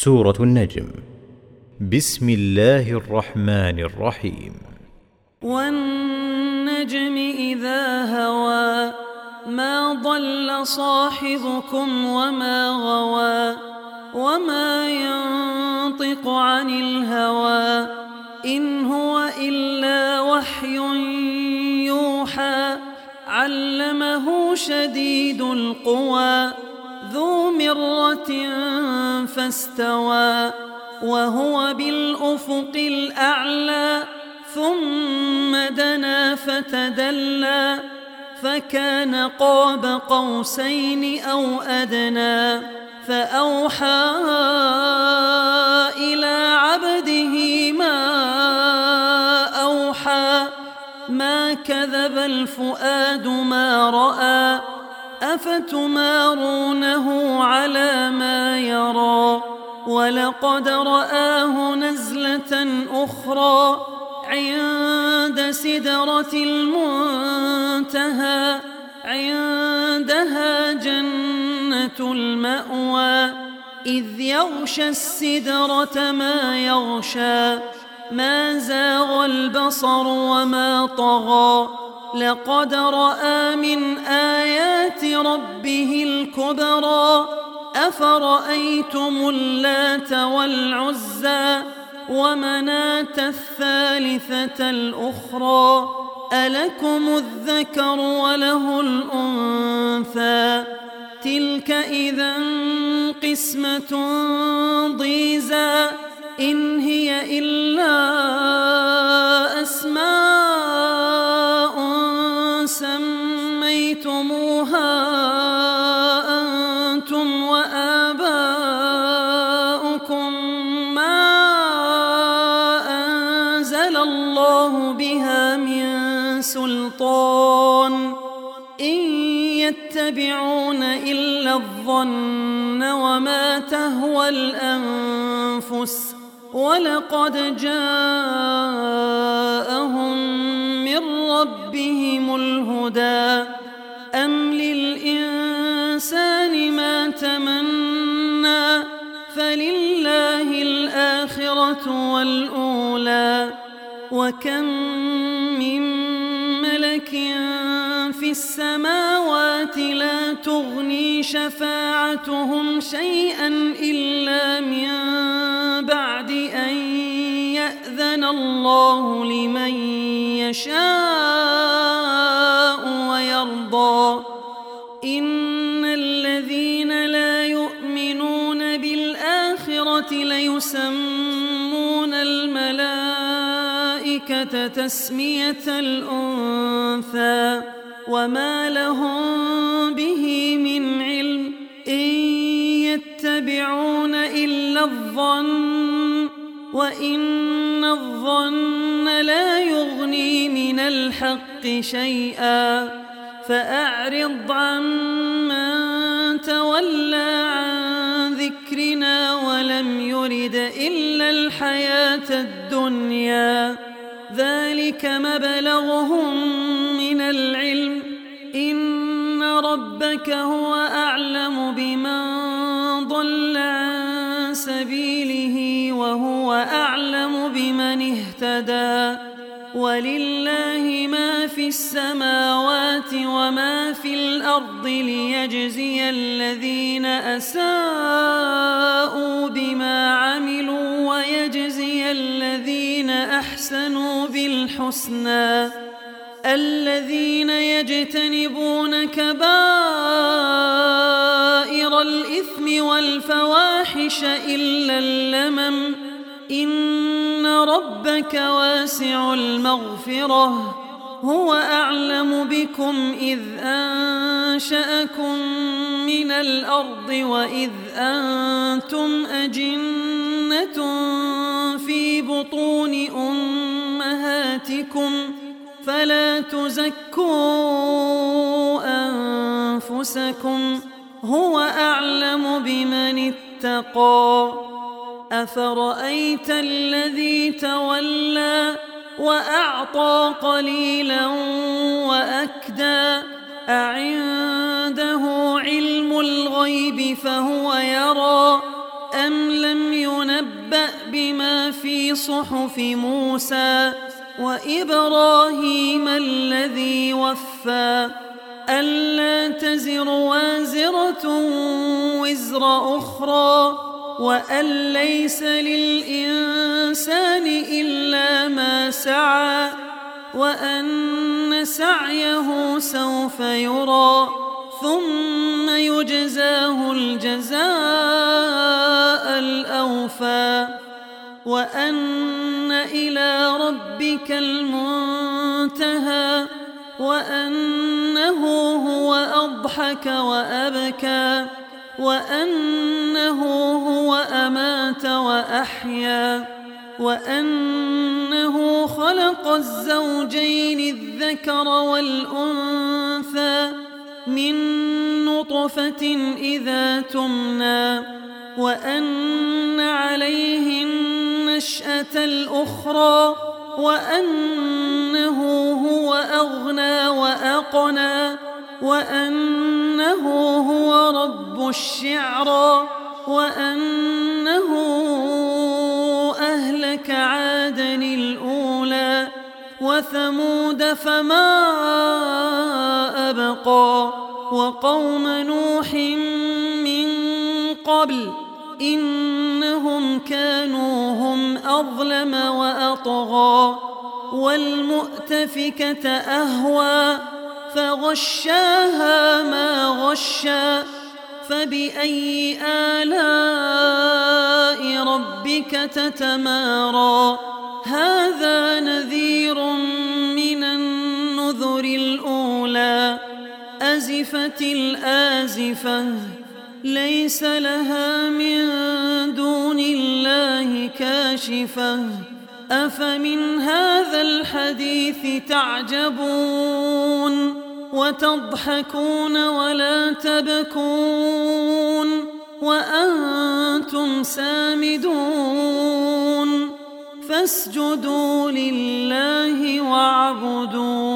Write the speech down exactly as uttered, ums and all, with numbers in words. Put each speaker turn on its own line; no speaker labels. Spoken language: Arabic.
سورة النجم. بسم الله الرحمن الرحيم.
والنجم إذا هوى ما ضل صاحبكم وما غوى وما ينطق عن الهوى إن هو إلا وحي يوحى علمه شديد القوى ذو مرة فاستوى وهو بالأفق الأعلى ثم دنا فتدلى فكان قاب قوسين أو أدنى فأوحى إلى عبده ما أوحى ما كذب الفؤاد ما رأى أفتمارونه على ما يرى ولقد رآه نزلة أخرى عند سدرة المنتهى عندها جنة المأوى إذ يغشى السدرة ما يغشى ما زاغ البصر وما طغى لقد رأى من آيات ربه الكبرى أفرأيتم اللات والعزى ومناة الثالثة الأخرى ألكم الذكر وله الأنثى تلك إذا قسمة ضيزى إن هي إلا أسماء سميتموها أنتم وآباؤكم ما أنزل الله بها من سلطان إن يتبعون إلا الظن وما تهوى الأنفس ولقد جاءهم من ربهم الهدى أم للإنسان ما تمنى فلله الآخرة والأولى وكم من ملك في السماوات لا تغني شفاعتهم شيئا إلا من بعد أن يأذن الله لمن يشاء ويرضى إن الذين لا يؤمنون بالآخرة ليسمون الملائكة تسمية الأنثى وما لهم به من علم إن يتبعون إلا الظن وإن الظن لا يغني من الحق شيئا فأعرض عمن تولى عن ذكرنا ولم يرد إلا الحياة الدنيا ذلك مبلغهم من العلم إن ربك هو أعلم بمن ضل عن سبيله وهو أعلم بمن اهتدى ولله ما في السماوات وما في الأرض ليجزي الذين أساءوا بما عملوا ويجزي الذين أحسنوا بالحسنى الذين يجتنبون كبائر الإثم والفواحش إلا اللمم إن ربك واسع المغفرة هو أعلم بكم إذ أنشأكم من الأرض وإذ أنتم أجنة في بطون أمهاتكم فلا تزكوا أنفسكم هو أعلم بمن اتقى أفرأيت الذي تولى وأعطى قليلا وأكدى أعنده علم الغيب فهو يرى أم لم نبأ بما في صحف موسى وإبراهيم الذي وفى ألا تزر وازرة وزر أخرى وأن ليس للإنسان إلا ما سعى وأن سعيه سوف يرى ثم يجزاه الجزاء الأوفى وأن إلى ربك المنتهى وأنه هو أضحك وأبكى وأنه هو أمات وأحيا وأنه خلق الزوجين الذكر والأنثى من نطفة إذا تمنى وأن عليه النشأة الأخرى وأنه هو أغنى وأقنى وأنه هو رب الشعرى وأنه أهلك عادا الأولى وثمود فما أبقى وقوم نوح من قبل إنهم كانوا هم أظلم وأطغى والمؤتفكة أهوى فغشاها ما غشا فبأي آلاء ربك تتمارى هذا نذير من النذر الأولى أزفت الآزفة ليس لها من دون الله كاشفة أفمن هذا الحديث تعجبون وتضحكون ولا تبكون وأنتم سامدون فاسجدوا لله واعبدوا